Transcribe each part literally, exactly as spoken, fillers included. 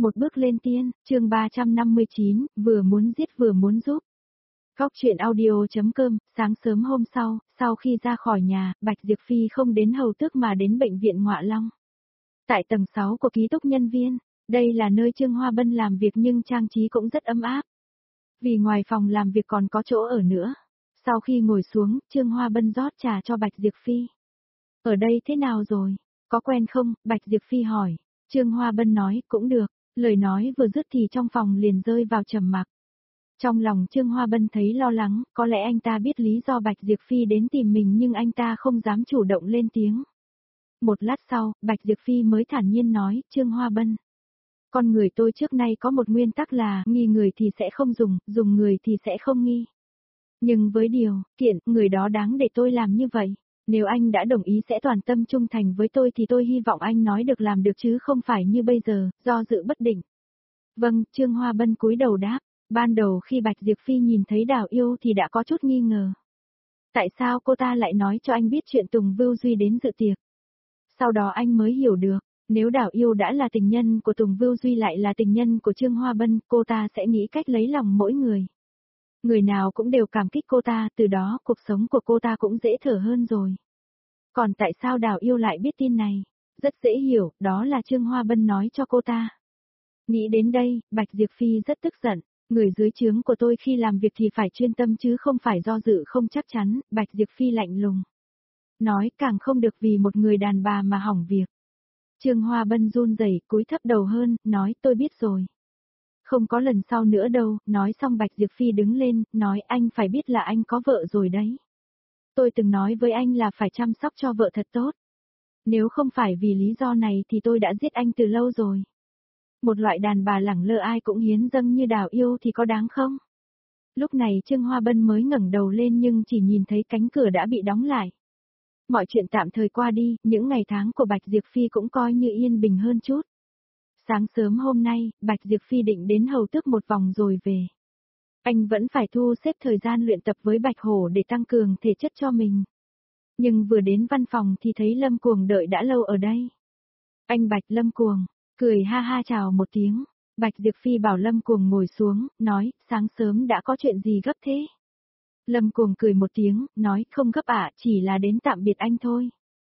Một bước lên tiên, chương ba trăm năm mươi chín, vừa muốn giết vừa muốn giúp. Góc truyện audio.com, sáng sớm hôm sau, sau khi ra khỏi nhà, Bạch Diệp Phi không đến hầu tước mà đến bệnh viện Ngọa Long. Tại tầng sáu của ký túc nhân viên, đây là nơi Trương Hoa Bân làm việc nhưng trang trí cũng rất ấm áp. Vì ngoài phòng làm việc còn có chỗ ở nữa. Sau khi ngồi xuống, Trương Hoa Bân rót trà cho Bạch Diệp Phi. Ở đây thế nào rồi? Có quen không? Bạch Diệp Phi hỏi. Trương Hoa Bân nói, cũng được. Lời nói vừa dứt thì trong phòng liền rơi vào trầm mặc. Trong lòng Trương Hoa Bân thấy lo lắng, có lẽ anh ta biết lý do Bạch Diệp Phi đến tìm mình nhưng anh ta không dám chủ động lên tiếng. Một lát sau, Bạch Diệp Phi mới thản nhiên nói, Trương Hoa Bân. Con người tôi trước nay có một nguyên tắc là, nghi người thì sẽ không dùng, dùng người thì sẽ không nghi. Nhưng với điều, kiện, người đó đáng để tôi làm như vậy. Nếu anh đã đồng ý sẽ toàn tâm trung thành với tôi thì tôi hy vọng anh nói được làm được chứ không phải như bây giờ, do dự bất định. Vâng, Trương Hoa Bân cúi đầu đáp. Ban đầu khi Bạch Diệp Phi nhìn thấy Đào Yêu thì đã có chút nghi ngờ. Tại sao cô ta lại nói cho anh biết chuyện Tùng Vưu Duy đến dự tiệc? Sau đó anh mới hiểu được, nếu Đào Yêu đã là tình nhân của Tùng Vưu Duy lại là tình nhân của Trương Hoa Bân, cô ta sẽ nghĩ cách lấy lòng mỗi người. Người nào cũng đều cảm kích cô ta, từ đó cuộc sống của cô ta cũng dễ thở hơn rồi. Còn tại sao Đào Yêu lại biết tin này? Rất dễ hiểu, đó là Trương Hoa Bân nói cho cô ta. Nghĩ đến đây, Bạch Diệp Phi rất tức giận. Người dưới trướng của tôi khi làm việc thì phải chuyên tâm chứ không phải do dự không chắc chắn, Bạch Diệp Phi lạnh lùng. Nói càng không được vì một người đàn bà mà hỏng việc. Trương Hoa Bân run rẩy, cúi thấp đầu hơn, nói tôi biết rồi. Không có lần sau nữa đâu, nói xong Bạch Diệp Phi đứng lên, nói anh phải biết là anh có vợ rồi đấy. Tôi từng nói với anh là phải chăm sóc cho vợ thật tốt. Nếu không phải vì lý do này thì tôi đã giết anh từ lâu rồi. Một loại đàn bà lẳng lơ ai cũng hiến dâng như Đào Yêu thì có đáng không? Lúc này Trương Hoa Bân mới ngẩng đầu lên nhưng chỉ nhìn thấy cánh cửa đã bị đóng lại. Mọi chuyện tạm thời qua đi, những ngày tháng của Bạch Diệp Phi cũng coi như yên bình hơn chút. Sáng sớm hôm nay, Bạch Diệp Phi định đến hầu tước một vòng rồi về. Anh vẫn phải thu xếp thời gian luyện tập với Bạch Hổ để tăng cường thể chất cho mình. Nhưng vừa đến văn phòng thì thấy Lâm Cuồng đợi đã lâu ở đây. Anh Bạch. Lâm Cuồng cười ha ha chào một tiếng. Bạch Diệp Phi bảo Lâm Cuồng ngồi xuống, nói, sáng sớm đã có chuyện gì gấp thế? Lâm Cuồng cười một tiếng, nói, không gấp ạ, chỉ là đến tạm biệt anh thôi.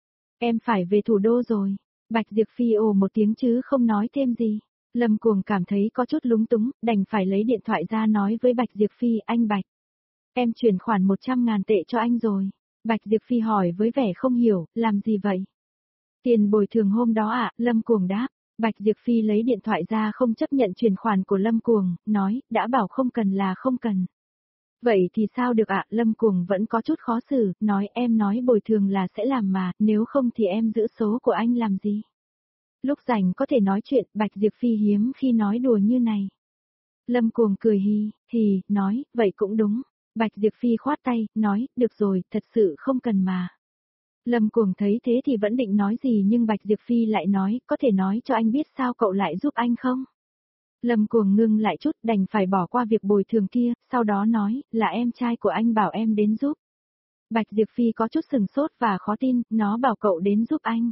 Em phải về thủ đô rồi. Bạch Diệp Phi ồ một tiếng chứ không nói thêm gì. Lâm Cuồng cảm thấy có chút lúng túng, đành phải lấy điện thoại ra nói với Bạch Diệp Phi, anh Bạch. Em chuyển khoản một trăm ngàn tệ cho anh rồi. Bạch Diệp Phi hỏi với vẻ không hiểu, làm gì vậy? Tiền bồi thường hôm đó ạ, Lâm Cuồng đáp. Bạch Diệp Phi lấy điện thoại ra không chấp nhận chuyển khoản của Lâm Cuồng, nói, đã bảo không cần là không cần. Vậy thì sao được ạ, Lâm Cuồng vẫn có chút khó xử, nói em nói bồi thường là sẽ làm mà, nếu không thì em giữ số của anh làm gì? Lúc rảnh có thể nói chuyện, Bạch Diệp Phi hiếm khi nói đùa như này. Lâm Cuồng cười hi, thì, nói, vậy cũng đúng. Bạch Diệp Phi khoát tay, nói, được rồi, thật sự không cần mà. Lâm Cuồng thấy thế thì vẫn định nói gì nhưng Bạch Diệp Phi lại nói, có thể nói cho anh biết sao cậu lại giúp anh không? Lâm Cuồng ngưng lại chút đành phải bỏ qua việc bồi thường kia, sau đó nói, là em trai của anh bảo em đến giúp. Bạch Diệp Phi có chút sừng sốt và khó tin, nó bảo cậu đến giúp anh.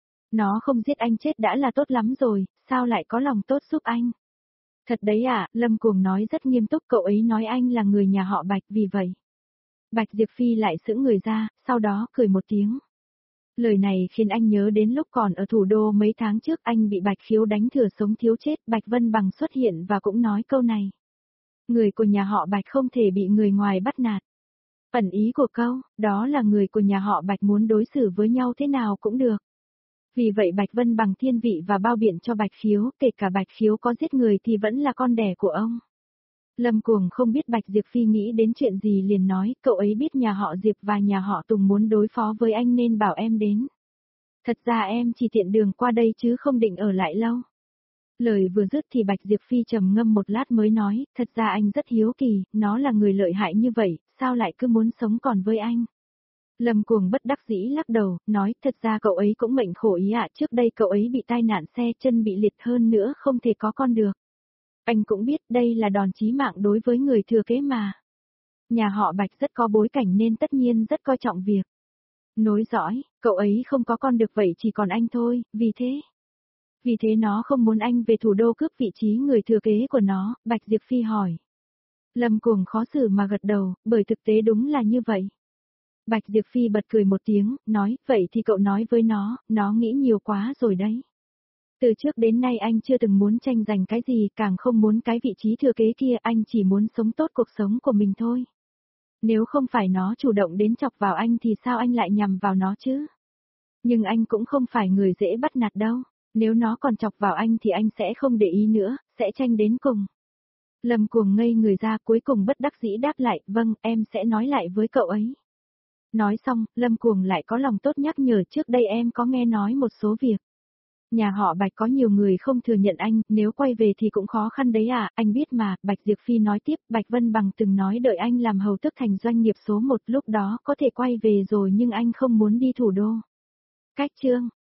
Nó không giết anh chết đã là tốt lắm rồi, sao lại có lòng tốt giúp anh? Thật đấy à, Lâm Cuồng nói rất nghiêm túc, cậu ấy nói anh là người nhà họ Bạch vì vậy. Bạch Diệp Phi lại sững người ra, sau đó cười một tiếng. Lời này khiến anh nhớ đến lúc còn ở thủ đô mấy tháng trước anh bị Bạch Khiếu đánh thừa sống thiếu chết, Bạch Vân Bằng xuất hiện và cũng nói câu này. Người của nhà họ Bạch không thể bị người ngoài bắt nạt. Ẩn ý của câu, đó là người của nhà họ Bạch muốn đối xử với nhau thế nào cũng được. Vì vậy Bạch Vân Bằng thiên vị và bao biện cho Bạch Khiếu, kể cả Bạch Khiếu có giết người thì vẫn là con đẻ của ông. Lâm Cuồng không biết Bạch Diệp Phi nghĩ đến chuyện gì liền nói, cậu ấy biết nhà họ Diệp và nhà họ Tùng muốn đối phó với anh nên bảo em đến. Thật ra em chỉ tiện đường qua đây chứ không định ở lại lâu. Lời vừa dứt thì Bạch Diệp Phi trầm ngâm một lát mới nói, thật ra anh rất hiếu kỳ, nó là người lợi hại như vậy, sao lại cứ muốn sống còn với anh. Lâm Cuồng bất đắc dĩ lắc đầu, nói, thật ra cậu ấy cũng mệnh khổ ý ạ, trước đây cậu ấy bị tai nạn xe chân bị liệt hơn nữa không thể có con được. Anh cũng biết đây là đòn chí mạng đối với người thừa kế mà. Nhà họ Bạch rất có bối cảnh nên tất nhiên rất coi trọng việc nối dõi, cậu ấy không có con được vậy chỉ còn anh thôi, vì thế. Vì thế nó không muốn anh về thủ đô cướp vị trí người thừa kế của nó, Bạch Diệp Phi hỏi. Lâm Cuồng khó xử mà gật đầu, bởi thực tế đúng là như vậy. Bạch Diệp Phi bật cười một tiếng, nói, vậy thì cậu nói với nó, nó nghĩ nhiều quá rồi đấy. Từ trước đến nay anh chưa từng muốn tranh giành cái gì, càng không muốn cái vị trí thừa kế kia, anh chỉ muốn sống tốt cuộc sống của mình thôi. Nếu không phải nó chủ động đến chọc vào anh thì sao anh lại nhằm vào nó chứ? Nhưng anh cũng không phải người dễ bắt nạt đâu, nếu nó còn chọc vào anh thì anh sẽ không để ý nữa, sẽ tranh đến cùng. Lâm Cuồng ngây người ra, cuối cùng bất đắc dĩ đáp lại, vâng, em sẽ nói lại với cậu ấy. Nói xong, Lâm Cuồng lại có lòng tốt nhắc nhở, trước đây em có nghe nói một số việc. Nhà họ Bạch có nhiều người không thừa nhận anh, nếu quay về thì cũng khó khăn đấy à, anh biết mà. Bạch Diệp Phi nói tiếp, Bạch Vân Bằng từng nói đợi anh làm hầu tước thành doanh nghiệp số một, lúc đó có thể quay về rồi nhưng anh không muốn đi thủ đô. Cách chương